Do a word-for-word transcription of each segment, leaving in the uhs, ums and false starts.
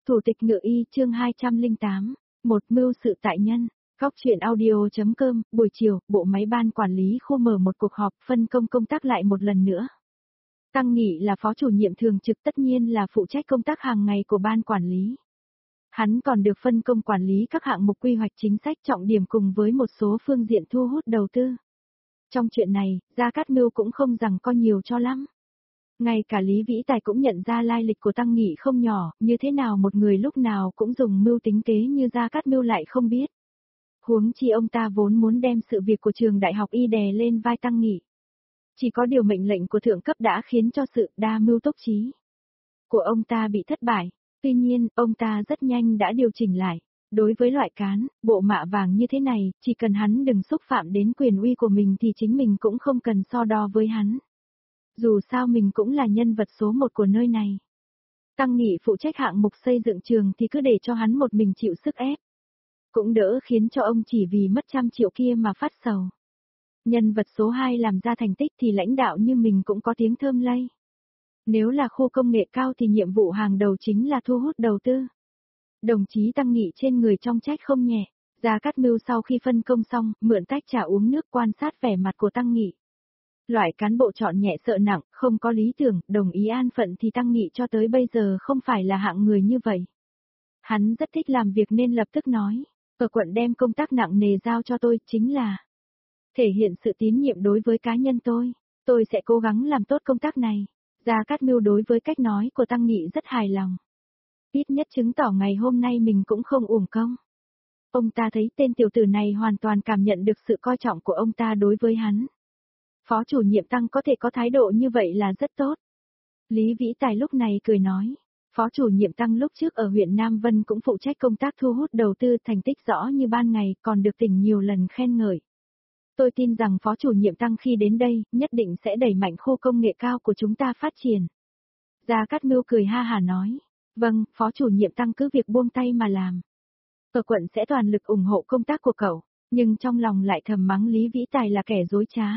Thủ tịch Ngự Y chương hai trăm lẻ tám, một mưu sự tại nhân. Góc truyện audio.com, buổi chiều, bộ máy ban quản lý khu mở một cuộc họp phân công công tác lại một lần nữa. Tăng Nghị là phó chủ nhiệm thường trực, tất nhiên là phụ trách công tác hàng ngày của ban quản lý. Hắn còn được phân công quản lý các hạng mục quy hoạch chính sách trọng điểm cùng với một số phương diện thu hút đầu tư. Trong chuyện này, Gia Cát Mưu cũng không rằng có nhiều cho lắm. Ngay cả Lý Vĩ Tài cũng nhận ra lai lịch của Tăng Nghị không nhỏ, như thế nào một người lúc nào cũng dùng mưu tính kế như Gia Cát Mưu lại không biết. Huống chi ông ta vốn muốn đem sự việc của trường đại học y đè lên vai Tăng Nghị. Chỉ có điều mệnh lệnh của thượng cấp đã khiến cho sự đa mưu túc trí của ông ta bị thất bại. Tuy nhiên, ông ta rất nhanh đã điều chỉnh lại. Đối với loại cán, bộ mạ vàng như thế này, chỉ cần hắn đừng xúc phạm đến quyền uy của mình thì chính mình cũng không cần so đo với hắn. Dù sao mình cũng là nhân vật số một của nơi này. Tăng Nghị phụ trách hạng mục xây dựng trường thì cứ để cho hắn một mình chịu sức ép. Cũng đỡ khiến cho ông chỉ vì mất trăm triệu kia mà phát sầu. Nhân vật số hai làm ra thành tích thì lãnh đạo như mình cũng có tiếng thơm lây. Nếu là khu công nghệ cao thì nhiệm vụ hàng đầu chính là thu hút đầu tư. Đồng chí Tăng Nghị trên người trong trách không nhẹ. Gia Cát Mưu sau khi phân công xong, mượn tách trà uống nước quan sát vẻ mặt của Tăng Nghị. Loại cán bộ chọn nhẹ sợ nặng, không có lý tưởng, đồng ý an phận thì Tăng Nghị cho tới bây giờ không phải là hạng người như vậy. Hắn rất thích làm việc nên lập tức nói, ở quận đem công tác nặng nề giao cho tôi chính là thể hiện sự tín nhiệm đối với cá nhân tôi. Tôi sẽ cố gắng làm tốt công tác này. Gia Cát Mưu đối với cách nói của Tăng Nghị rất hài lòng. Ít nhất chứng tỏ ngày hôm nay mình cũng không uổng công. Ông ta thấy tên tiểu tử này hoàn toàn cảm nhận được sự coi trọng của ông ta đối với hắn. Phó chủ nhiệm Tăng có thể có thái độ như vậy là rất tốt. Lý Vĩ Tài lúc này cười nói, phó chủ nhiệm Tăng lúc trước ở huyện Nam Vân cũng phụ trách công tác thu hút đầu tư, thành tích rõ như ban ngày, còn được tỉnh nhiều lần khen ngợi. Tôi tin rằng phó chủ nhiệm Tăng khi đến đây, nhất định sẽ đẩy mạnh khu công nghệ cao của chúng ta phát triển. Gia Cát Mưu cười ha hả nói, vâng, phó chủ nhiệm Tăng cứ việc buông tay mà làm. Ở quận sẽ toàn lực ủng hộ công tác của cậu, nhưng trong lòng lại thầm mắng Lý Vĩ Tài là kẻ dối trá.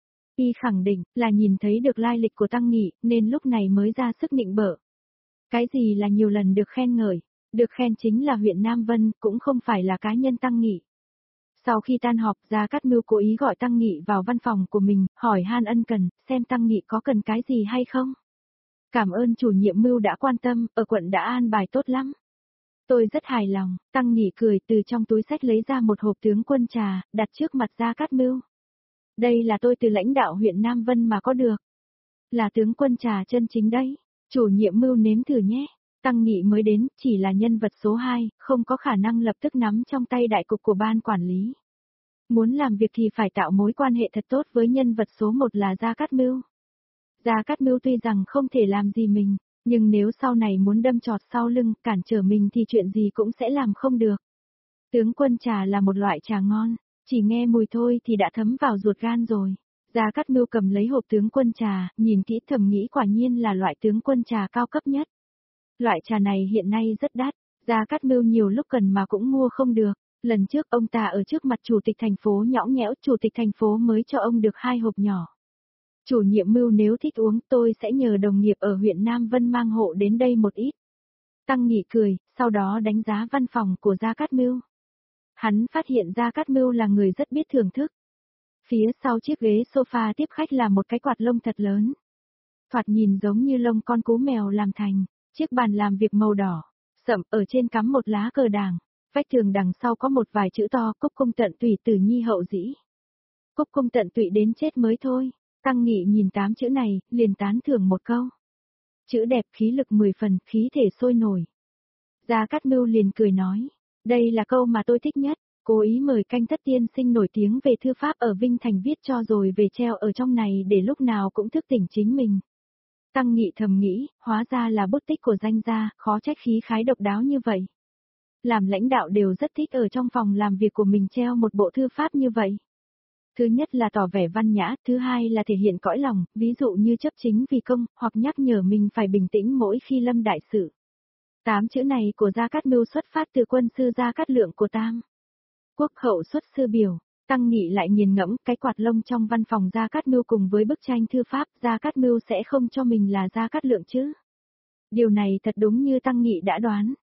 Y khẳng định là nhìn thấy được lai lịch của Tăng Nghị nên lúc này mới ra sức nịnh bợ. Cái gì là nhiều lần được khen ngợi, được khen chính là huyện Nam Vân, cũng không phải là cá nhân Tăng Nghị. Sau khi tan họp, Gia Cát Mưu cố ý gọi Tăng Nghị vào văn phòng của mình, hỏi han ân cần, xem Tăng Nghị có cần cái gì hay không. Cảm ơn chủ nhiệm Mưu đã quan tâm, ở quận đã an bài tốt lắm. Tôi rất hài lòng. Tăng Nghị cười, từ trong túi xách lấy ra một hộp tướng quân trà, đặt trước mặt Gia Cát Mưu. Đây là tôi từ lãnh đạo huyện Nam Vân mà có được. Là tướng quân trà chân chính đấy. Chủ nhiệm Mưu nếm thử nhé. Tăng Nghị mới đến, chỉ là nhân vật số hai, không có khả năng lập tức nắm trong tay đại cục của ban quản lý. Muốn làm việc thì phải tạo mối quan hệ thật tốt với nhân vật số một là Gia Cát Mưu. Gia Cát Mưu tuy rằng không thể làm gì mình, nhưng nếu sau này muốn đâm chọt sau lưng, cản trở mình thì chuyện gì cũng sẽ làm không được. Tướng quân trà là một loại trà ngon. Chỉ nghe mùi thôi thì đã thấm vào ruột gan rồi. Gia Cát Mưu cầm lấy hộp tướng quân trà, nhìn kỹ thầm nghĩ quả nhiên là loại tướng quân trà cao cấp nhất. Loại trà này hiện nay rất đắt, Gia Cát Mưu nhiều lúc cần mà cũng mua không được. Lần trước ông ta ở trước mặt chủ tịch thành phố nhõng nhẽo, chủ tịch thành phố mới cho ông được hai hộp nhỏ. Chủ nhiệm Mưu nếu thích uống tôi sẽ nhờ đồng nghiệp ở huyện Nam Vân mang hộ đến đây một ít. Tăng Nghị cười, sau đó đánh giá văn phòng của Gia Cát Mưu. Hắn phát hiện Gia Cát Mưu là người rất biết thưởng thức. Phía sau chiếc ghế sofa tiếp khách là một cái quạt lông thật lớn. Thoạt nhìn giống như lông con cú mèo làm thành, chiếc bàn làm việc màu đỏ, sậm ở trên cắm một lá cờ đảng, vách tường đằng sau có một vài chữ to Cúc Cung Tận Tụy Tử Nhi Hậu Dĩ. Cúc Cung Tận Tụy đến chết mới thôi. Tăng Nghị nhìn tám chữ này, liền tán thưởng một câu. Chữ đẹp, khí lực mười phần, khí thể sôi nổi. Gia Cát Mưu liền cười nói. Đây là câu mà tôi thích nhất, cố ý mời Canh Thất tiên sinh nổi tiếng về thư pháp ở Vinh Thành viết cho rồi về treo ở trong này để lúc nào cũng thức tỉnh chính mình. Tăng Nghị thầm nghĩ, hóa ra là bút tích của danh gia, khó trách khí khái độc đáo như vậy. Làm lãnh đạo đều rất thích ở trong phòng làm việc của mình treo một bộ thư pháp như vậy. Thứ nhất là tỏ vẻ văn nhã, thứ hai là thể hiện cõi lòng, ví dụ như chấp chính vì công, hoặc nhắc nhở mình phải bình tĩnh mỗi khi lâm đại sự. Tám chữ này của Gia Cát Mưu xuất phát từ quân sư Gia Cát Lượng của Tam Quốc hậu xuất sư biểu. Tăng Nghị lại nghiền ngẫm cái quạt lông trong văn phòng Gia Cát Mưu cùng với bức tranh thư pháp, Gia Cát Mưu sẽ không cho mình là Gia Cát Lượng chứ. Điều này thật đúng như Tăng Nghị đã đoán.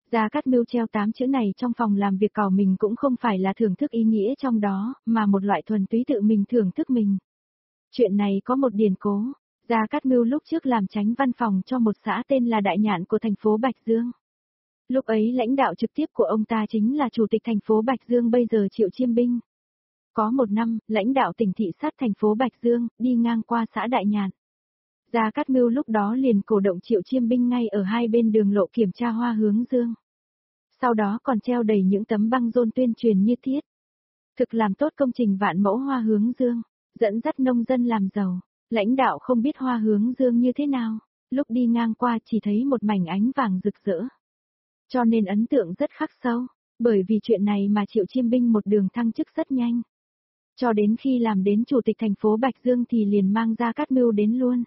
Gia Cát Mưu treo tám chữ này trong phòng làm việc cỏ mình cũng không phải là thưởng thức ý nghĩa trong đó, mà một loại thuần túy tự mình thưởng thức mình. Chuyện này có một điển cố. Gia Cát Mưu lúc trước làm chánh văn phòng cho một xã tên là Đại Nhạn của thành phố Bạch Dương. Lúc ấy lãnh đạo trực tiếp của ông ta chính là chủ tịch thành phố Bạch Dương bây giờ Triệu Chiêm Binh. Có một năm, lãnh đạo tỉnh thị sát thành phố Bạch Dương, đi ngang qua xã Đại Nhạn. Gia Cát Mưu lúc đó liền cổ động Triệu Chiêm Binh ngay ở hai bên đường lộ kiểm tra hoa hướng dương. Sau đó còn treo đầy những tấm băng rôn tuyên truyền như thiết. Thực làm tốt công trình vạn mẫu hoa hướng dương, dẫn dắt nông dân làm giàu. Lãnh đạo không biết hoa hướng dương như thế nào, lúc đi ngang qua chỉ thấy một mảnh ánh vàng rực rỡ. Cho nên ấn tượng rất khắc sâu, bởi vì chuyện này mà Triệu Chiêm Binh một đường thăng chức rất nhanh. Cho đến khi làm đến chủ tịch thành phố Bạch Dương thì liền mang Gia Cát Mưu đến luôn.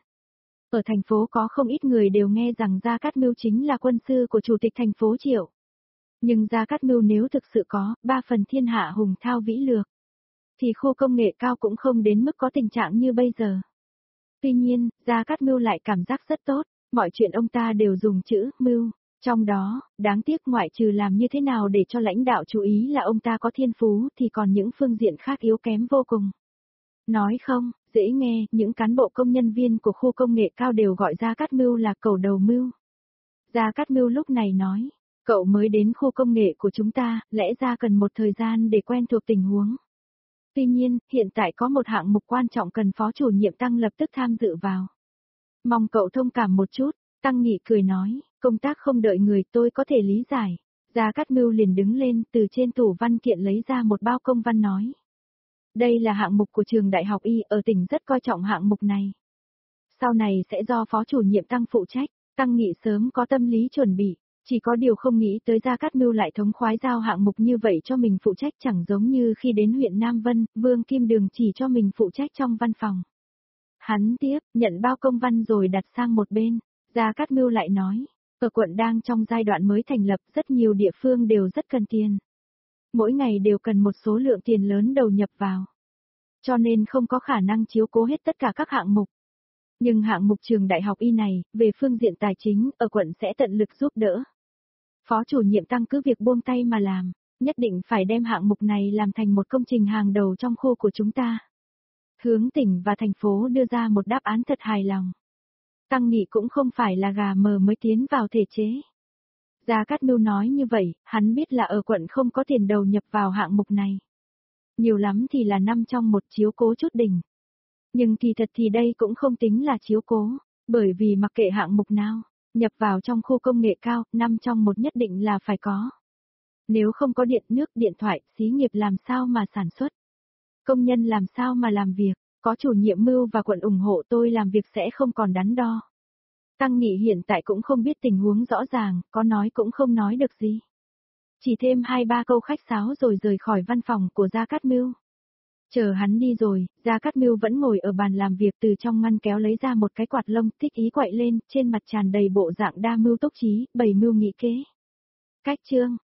Ở thành phố có không ít người đều nghe rằng Gia Cát Mưu chính là quân sư của chủ tịch thành phố Triệu. Nhưng Gia Cát Mưu nếu thực sự có, ba phần thiên hạ hùng thao vĩ lược, thì khu công nghệ cao cũng không đến mức có tình trạng như bây giờ. Tuy nhiên, Gia Cát Mưu lại cảm giác rất tốt, mọi chuyện ông ta đều dùng chữ mưu. Trong đó, đáng tiếc ngoại trừ làm như thế nào để cho lãnh đạo chú ý là ông ta có thiên phú thì còn những phương diện khác yếu kém vô cùng. Nói không, dễ nghe, những cán bộ công nhân viên của khu công nghệ cao đều gọi Gia Cát Mưu là cẩu đầu mưu. Gia Cát Mưu lúc này nói, cậu mới đến khu công nghệ của chúng ta, lẽ ra cần một thời gian để quen thuộc tình huống. Tuy nhiên, hiện tại có một hạng mục quan trọng cần phó chủ nhiệm Tăng lập tức tham dự vào. Mong cậu thông cảm một chút, Tăng Nghị cười nói, công tác không đợi người tôi có thể lý giải. Gia Cát Mưu liền đứng lên từ trên tủ văn kiện lấy ra một bao công văn nói. Đây là hạng mục của trường Đại học Y ở tỉnh rất coi trọng hạng mục này. Sau này sẽ do phó chủ nhiệm Tăng phụ trách, Tăng Nghị sớm có tâm lý chuẩn bị. Chỉ có điều không nghĩ tới Gia Cát Mưu lại thống khoái giao hạng mục như vậy cho mình phụ trách, chẳng giống như khi đến huyện Nam Vân, Vương Kim Đường chỉ cho mình phụ trách trong văn phòng. Hắn tiếp, nhận bao công văn rồi đặt sang một bên, Gia Cát Mưu lại nói, ở quận đang trong giai đoạn mới thành lập, rất nhiều địa phương đều rất cần tiền. Mỗi ngày đều cần một số lượng tiền lớn đầu nhập vào. Cho nên không có khả năng chiếu cố hết tất cả các hạng mục. Nhưng hạng mục trường Đại học Y này, về phương diện tài chính, ở quận sẽ tận lực giúp đỡ. Phó chủ nhiệm Tăng cứ việc buông tay mà làm, nhất định phải đem hạng mục này làm thành một công trình hàng đầu trong khu của chúng ta. Hướng tỉnh và thành phố đưa ra một đáp án thật hài lòng. Tăng Nghị cũng không phải là gà mờ mới tiến vào thể chế. Gia Cát Mưu nói như vậy, hắn biết là ở quận không có tiền đầu nhập vào hạng mục này. Nhiều lắm thì là năm trong một chiếu cố chút đỉnh. Nhưng kỳ thật thì đây cũng không tính là chiếu cố, bởi vì mặc kệ hạng mục nào, nhập vào trong khu công nghệ cao, năm trong một nhất định là phải có. Nếu không có điện nước, điện thoại, xí nghiệp làm sao mà sản xuất? Công nhân làm sao mà làm việc? Có chủ nhiệm Mưu và quận ủng hộ tôi làm việc sẽ không còn đắn đo. Tăng Nghị hiện tại cũng không biết tình huống rõ ràng, có nói cũng không nói được gì. Chỉ thêm hai ba câu khách sáo rồi rời khỏi văn phòng của Gia Cát Mưu. Chờ hắn đi rồi, Gia Cát Mưu vẫn ngồi ở bàn làm việc, từ trong ngăn kéo lấy ra một cái quạt lông, thích ý quậy lên, trên mặt tràn đầy bộ dạng đa mưu túc trí, bày mưu nghị kế. Cách chương